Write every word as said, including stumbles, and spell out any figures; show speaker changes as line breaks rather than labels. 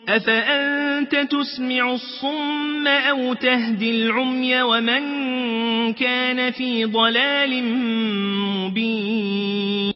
أفأنت تسمع الصم أو تهدي العمي ومن كان في ضلال مبين